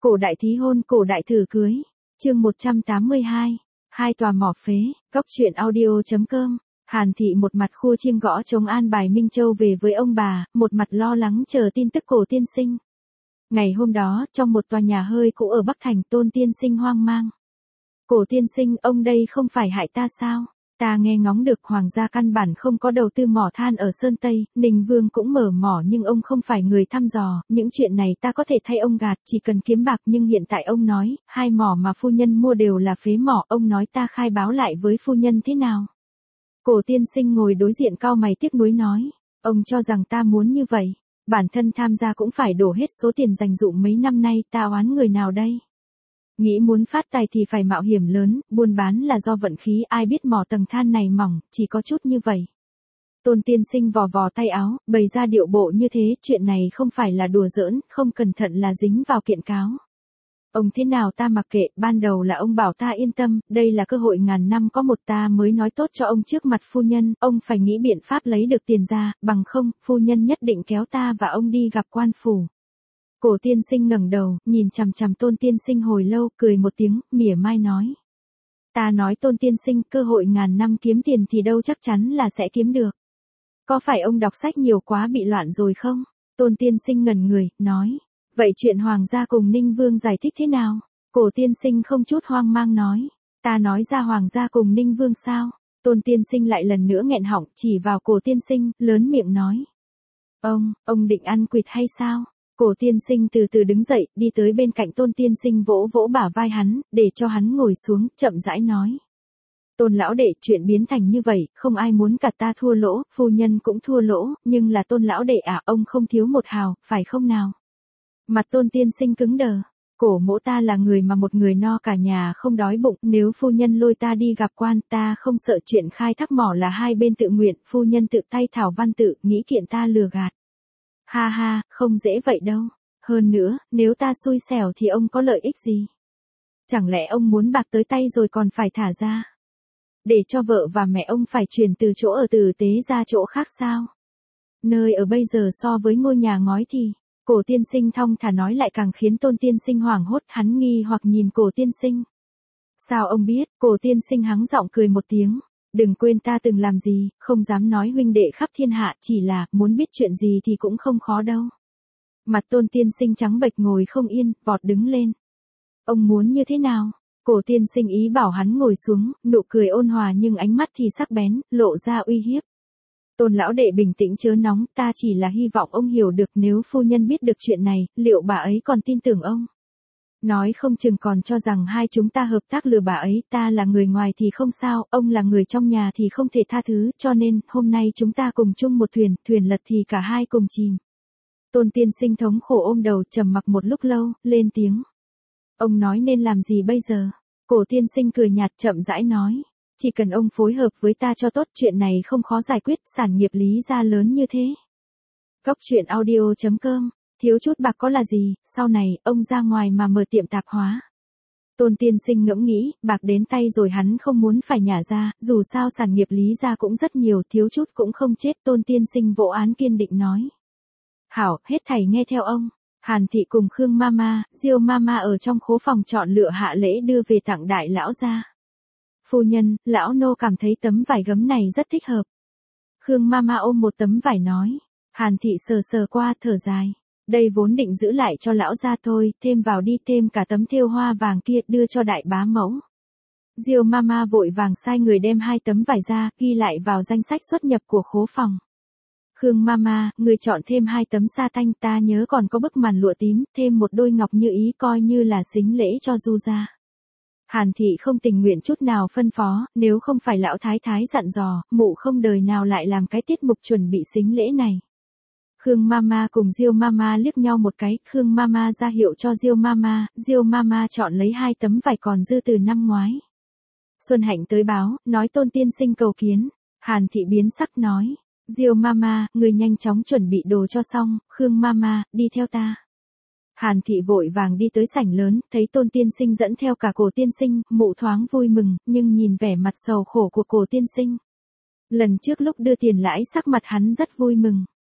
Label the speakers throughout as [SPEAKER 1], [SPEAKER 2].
[SPEAKER 1] Cổ đại thí hôn, cổ đại thử cưới. Chương 182. Hai tòa mỏ phế. Góc truyện audio.com. Hàn Thị một mặt khua chiêng gõ trống an bài Minh Châu về với ông bà, một mặt lo lắng chờ tin tức Cổ tiên sinh. Ngày hôm đó, trong một tòa nhà hơi cũ ở Bắc Thành, Tôn tiên sinh hoang mang. Cổ tiên sinh, ông đây không phải hại ta sao? Ta nghe ngóng được Hoàng gia căn bản không có đầu tư mỏ than ở Sơn Tây, Ninh Vương cũng mở mỏ nhưng ông không phải người thăm dò, những chuyện này ta có thể thay ông gạt, chỉ cần kiếm bạc, nhưng hiện tại ông nói, hai mỏ mà phu nhân mua đều là phế mỏ, ông nói ta khai báo lại với phu nhân thế nào? Cổ tiên sinh ngồi đối diện cau mày tiếc nuối nói, ông cho rằng ta muốn như vậy, bản thân tham gia cũng phải đổ hết số tiền dành dụm mấy năm nay, ta oán người nào đây? Nghĩ muốn phát tài thì phải mạo hiểm lớn, buôn bán là do vận khí, ai biết mỏ tầng than này mỏng, chỉ có chút như vậy. Tôn tiên sinh vò vò tay áo, bày ra điệu bộ như thế, chuyện này không phải là đùa giỡn, không cẩn thận là dính vào kiện cáo. Ông thế nào ta mặc kệ, ban đầu là ông bảo ta yên tâm, đây là cơ hội ngàn năm có một, ta mới nói tốt cho ông trước mặt phu nhân, ông phải nghĩ biện pháp lấy được tiền ra, bằng không, phu nhân nhất định kéo ta và ông đi gặp quan phủ. Cổ tiên sinh ngẩng đầu, nhìn chằm chằm Tôn tiên sinh hồi lâu, cười một tiếng, mỉa mai nói. Ta nói Tôn tiên sinh, cơ hội ngàn năm kiếm tiền thì đâu chắc chắn là sẽ kiếm được. Có phải ông đọc sách nhiều quá bị loạn rồi không? Tôn tiên sinh ngẩn người, nói. Vậy chuyện Hoàng gia cùng Ninh Vương giải thích thế nào? Cổ tiên sinh không chút hoang mang nói. Ta nói ra Hoàng gia cùng Ninh Vương sao? Tôn tiên sinh lại lần nữa nghẹn họng, chỉ vào cổ tiên sinh, lớn miệng nói. Ông định ăn quỵt hay sao? Cổ tiên sinh từ từ đứng dậy, đi tới bên cạnh Tôn tiên sinh vỗ vỗ bả vai hắn, để cho hắn ngồi xuống, chậm rãi nói. Tôn lão đệ, chuyện biến thành như vậy, không ai muốn cả ta thua lỗ, phu nhân cũng thua lỗ, nhưng là Tôn lão đệ à, ông không thiếu một hào, phải không nào? Mặt Tôn tiên sinh cứng đờ. Cổ mỗ ta là người mà một người no cả nhà không đói bụng, nếu phu nhân lôi ta đi gặp quan, ta không sợ chuyện khai thác mỏ là hai bên tự nguyện, phu nhân tự tay thảo văn tự, nghĩ kiện ta lừa gạt. Ha ha, không dễ vậy đâu. Hơn nữa, nếu ta xui xẻo thì ông có lợi ích gì? Chẳng lẽ ông muốn bạc tới tay rồi còn phải thả ra? Để cho vợ và mẹ ông phải chuyển từ chỗ ở tử tế ra chỗ khác sao? Nơi ở bây giờ so với ngôi nhà ngói thì, cổ tiên sinh thong thả nói lại càng khiến Tôn tiên sinh hoảng hốt, hắn nghi hoặc nhìn cổ tiên sinh. Sao ông biết? Cổ tiên sinh hắng giọng cười một tiếng. Đừng quên ta từng làm gì, không dám nói huynh đệ khắp thiên hạ, chỉ là, muốn biết chuyện gì thì cũng không khó đâu. Mặt Tôn tiên sinh trắng bệch ngồi không yên, vọt đứng lên. Ông muốn như thế nào? Cổ tiên sinh ý bảo hắn ngồi xuống, nụ cười ôn hòa nhưng ánh mắt thì sắc bén, lộ ra uy hiếp. Tôn lão đệ bình tĩnh chớ nóng, ta chỉ là hy vọng ông hiểu được nếu phu nhân biết được chuyện này, liệu bà ấy còn tin tưởng ông? Nói không chừng còn cho rằng hai chúng ta hợp tác lừa bà ấy, ta là người ngoài thì không sao, ông là người trong nhà thì không thể tha thứ, cho nên, hôm nay chúng ta cùng chung một thuyền, thuyền lật thì cả hai cùng chìm. Tôn tiên sinh thống khổ ôm đầu, trầm mặc một lúc lâu, lên tiếng. Ông nói nên làm gì bây giờ? Cổ tiên sinh cười nhạt chậm rãi nói. Chỉ cần ông phối hợp với ta cho tốt, chuyện này không khó giải quyết, sản nghiệp Lý gia lớn như thế. Góc truyện audio.com. Thiếu chút bạc có là gì, sau này, ông ra ngoài mà mở tiệm tạp hóa. Tôn tiên sinh ngẫm nghĩ, bạc đến tay rồi hắn không muốn phải nhả ra, dù sao sản nghiệp Lý gia cũng rất nhiều, thiếu chút cũng không chết. Tôn tiên sinh vỗ án kiên định nói. Hảo, hết thảy nghe theo ông. Hàn Thị cùng Khương Mama, Diêu Mama ở trong khố phòng chọn lựa hạ lễ đưa về tặng đại lão gia. Phu nhân, lão nô cảm thấy tấm vải gấm này rất thích hợp. Khương Mama ôm một tấm vải nói. Hàn Thị sờ sờ qua, thở dài. Đây vốn định giữ lại cho lão gia thôi, thêm vào đi, thêm cả tấm thêu hoa vàng kia, đưa cho đại bá mẫu. Diêu Mama vội vàng sai người đem hai tấm vải ra, ghi lại vào danh sách xuất nhập của khố phòng. Khương Mama, người chọn thêm hai tấm sa tanh, ta nhớ còn có bức màn lụa tím, thêm một đôi ngọc như ý, coi như là sính lễ cho Du gia. Hàn Thị không tình nguyện chút nào phân phó, nếu không phải lão thái thái dặn dò, mụ không đời nào lại làm cái tiết mục chuẩn bị sính lễ này. Khương Mama cùng Diêu Mama liếc nhau một cái, Khương Mama ra hiệu cho Diêu Mama chọn lấy hai tấm vải còn dư từ năm ngoái. Xuân Hạnh tới báo, nói Tôn tiên sinh cầu kiến. Hàn Thị biến sắc nói, Diêu Mama, người nhanh chóng chuẩn bị đồ cho xong, Khương Mama, đi theo ta. Hàn Thị vội vàng đi tới sảnh lớn, thấy Tôn tiên sinh dẫn theo cả cổ tiên sinh, mụ thoáng vui mừng, nhưng nhìn vẻ mặt sầu khổ của cổ tiên sinh. Lần trước lúc đưa tiền lãi sắc mặt hắn rất vui mừng.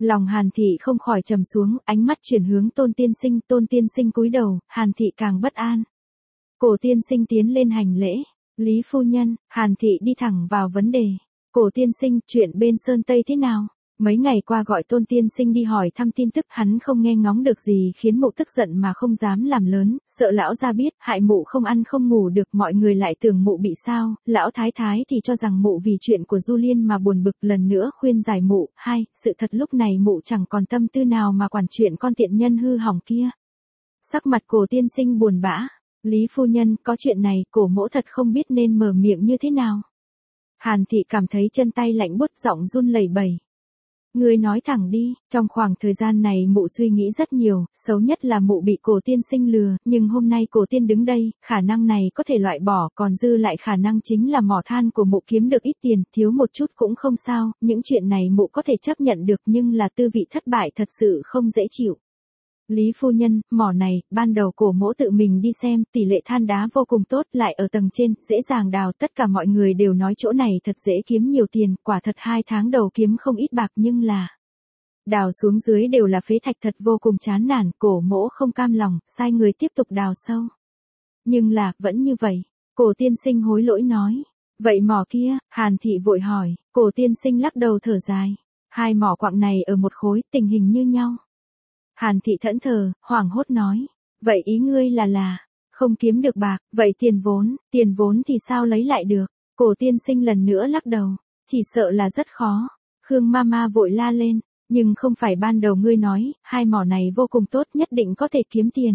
[SPEAKER 1] Lòng Hàn Thị không khỏi trầm xuống, ánh mắt chuyển hướng Tôn Tiên Sinh cúi đầu, Hàn Thị càng bất an. Cổ tiên sinh tiến lên hành lễ. Lý phu nhân, Hàn Thị đi thẳng vào vấn đề. Cổ tiên sinh, chuyện bên Sơn Tây thế nào? Mấy ngày qua gọi Tôn tiên sinh đi hỏi thăm tin tức, hắn không nghe ngóng được gì khiến mụ tức giận mà không dám làm lớn, sợ lão gia biết, hại mụ không ăn không ngủ được, mọi người lại tưởng mụ bị sao, lão thái thái thì cho rằng mụ vì chuyện của Du Liên mà buồn bực, lần nữa khuyên giải mụ. Hai, sự thật lúc này mụ chẳng còn tâm tư nào mà quản chuyện con tiện nhân hư hỏng kia. Sắc mặt Cổ tiên sinh buồn bã. Lý phu nhân, có chuyện này, Cổ mỗ thật không biết nên mở miệng như thế nào. Hàn Thị cảm thấy chân tay lạnh buốt, giọng run lẩy bẩy. Ngươi nói thẳng đi, trong khoảng thời gian này mụ suy nghĩ rất nhiều, xấu nhất là mụ bị Cổ tiên sinh lừa, nhưng hôm nay Cổ tiên đứng đây, khả năng này có thể loại bỏ, còn dư lại khả năng chính là mỏ than của mụ kiếm được ít tiền, thiếu một chút cũng không sao, những chuyện này mụ có thể chấp nhận được, nhưng là tư vị thất bại thật sự không dễ chịu. Lý phu nhân, mỏ này, ban đầu Cổ mỗ tự mình đi xem, tỷ lệ than đá vô cùng tốt, lại ở tầng trên, dễ dàng đào, tất cả mọi người đều nói chỗ này thật dễ kiếm nhiều tiền, quả thật 2 tháng đầu kiếm không ít bạc, nhưng là đào xuống dưới đều là phế thạch, thật vô cùng chán nản. Cổ mỗ không cam lòng, sai người tiếp tục đào sâu. Nhưng là, vẫn như vậy. Cổ tiên sinh hối lỗi nói. Vậy mỏ kia, Hàn Thị vội hỏi. Cổ tiên sinh lắc đầu thở dài. 2 mỏ quặng này ở một khối, tình hình như nhau. Hàn Thị thẫn thờ, hoảng hốt nói. Vậy ý ngươi là, không kiếm được bạc, vậy tiền vốn thì sao lấy lại được? Cổ tiên sinh lần nữa lắc đầu, chỉ sợ là rất khó. Khương Mama vội la lên, nhưng không phải ban đầu ngươi nói, 2 mỏ này vô cùng tốt, nhất định có thể kiếm tiền.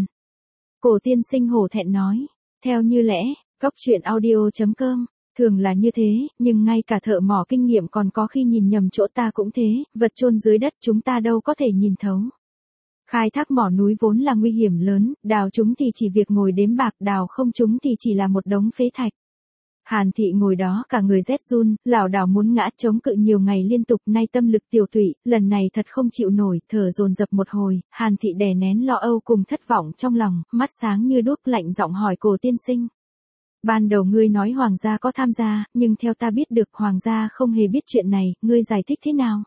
[SPEAKER 1] Cổ tiên sinh hổ thẹn nói, theo như lẽ, goctruyện.audio.com, thường là như thế, nhưng ngay cả thợ mỏ kinh nghiệm còn có khi nhìn nhầm chỗ, ta cũng thế, vật chôn dưới đất chúng ta đâu có thể nhìn thấu. Khai thác mỏ núi vốn là nguy hiểm lớn, đào chúng thì chỉ việc ngồi đếm bạc, đào không chúng thì chỉ là một đống phế thạch. Hàn Thị ngồi đó cả người rét run, lảo đảo muốn ngã, chống cự nhiều ngày liên tục, nay tâm lực tiểu tụy, lần này thật không chịu nổi, thở dồn dập một hồi, Hàn Thị đè nén lo âu cùng thất vọng trong lòng, mắt sáng như đuốc, lạnh giọng hỏi Cổ tiên sinh. Ban đầu ngươi nói hoàng gia có tham gia, nhưng theo ta biết được hoàng gia không hề biết chuyện này, ngươi giải thích thế nào?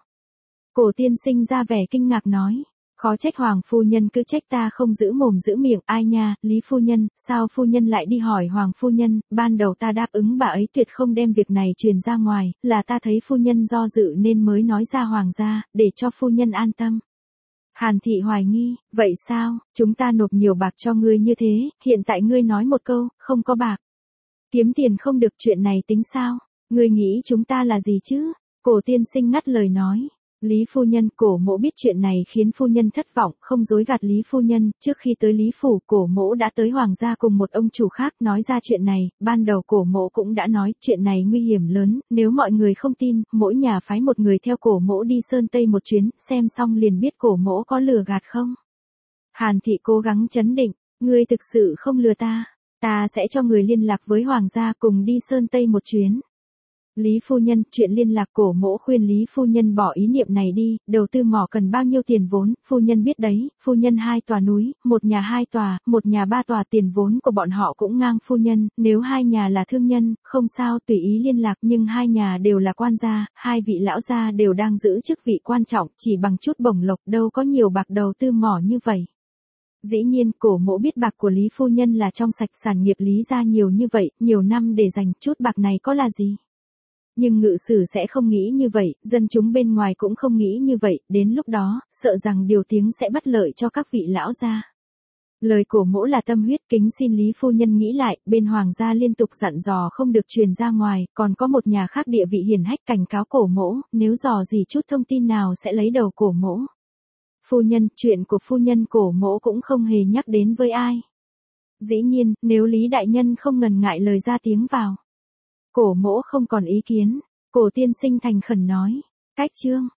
[SPEAKER 1] Cổ tiên sinh ra vẻ kinh ngạc nói. Khó trách hoàng phu nhân cứ trách ta không giữ mồm giữ miệng, ai nha, Lý phu nhân, sao phu nhân lại đi hỏi hoàng phu nhân, ban đầu ta đáp ứng bà ấy tuyệt không đem việc này truyền ra ngoài, là ta thấy phu nhân do dự nên mới nói ra hoàng gia, để cho phu nhân an tâm. Hàn Thị hoài nghi, vậy sao, chúng ta nộp nhiều bạc cho ngươi như thế, hiện tại ngươi nói một câu, không có bạc. Kiếm tiền không được, chuyện này tính sao, ngươi nghĩ chúng ta là gì chứ? Cổ tiên sinh ngắt lời nói. Lý phu nhân, Cổ mỗ biết chuyện này khiến phu nhân thất vọng, không dối gạt Lý phu nhân, trước khi tới Lý phủ, Cổ mỗ đã tới hoàng gia cùng một ông chủ khác nói ra chuyện này, ban đầu Cổ mỗ cũng đã nói, chuyện này nguy hiểm lớn, nếu mọi người không tin, mỗi nhà phái một người theo Cổ mỗ đi Sơn Tây một chuyến, xem xong liền biết Cổ mỗ có lừa gạt không. Hàn Thị cố gắng trấn định, ngươi thực sự không lừa ta sẽ cho người liên lạc với hoàng gia cùng đi Sơn Tây một chuyến. Lý phu nhân, chuyện liên lạc, Cổ mỗ khuyên Lý phu nhân bỏ ý niệm này đi, đầu tư mỏ cần bao nhiêu tiền vốn, phu nhân biết đấy, phu nhân 2 tòa núi, một nhà 2 tòa, một nhà 3 tòa, tiền vốn của bọn họ cũng ngang phu nhân, nếu 2 nhà là thương nhân, không sao, tùy ý liên lạc, nhưng 2 nhà đều là quan gia, 2 vị lão gia đều đang giữ chức vị quan trọng, chỉ bằng chút bổng lộc đâu có nhiều bạc đầu tư mỏ như vậy. Dĩ nhiên, Cổ mỗ biết bạc của Lý phu nhân là trong sạch, sản nghiệp Lý gia nhiều như vậy, nhiều năm để dành, chút bạc này có là gì? Nhưng ngự sử sẽ không nghĩ như vậy, dân chúng bên ngoài cũng không nghĩ như vậy, đến lúc đó, sợ rằng điều tiếng sẽ bất lợi cho các vị lão gia. Lời Cổ mỗ là tâm huyết, kính xin Lý phu nhân nghĩ lại, bên hoàng gia liên tục dặn dò không được truyền ra ngoài, còn có một nhà khác địa vị hiển hách cảnh cáo Cổ mỗ, nếu dò gì chút thông tin nào sẽ lấy đầu Cổ mỗ. Phu nhân, chuyện của phu nhân Cổ mỗ cũng không hề nhắc đến với ai. Dĩ nhiên, nếu Lý đại nhân không ngần ngại lời ra tiếng vào. Cổ mỗ không còn ý kiến. Cổ tiên sinh thành khẩn nói. Cách chương.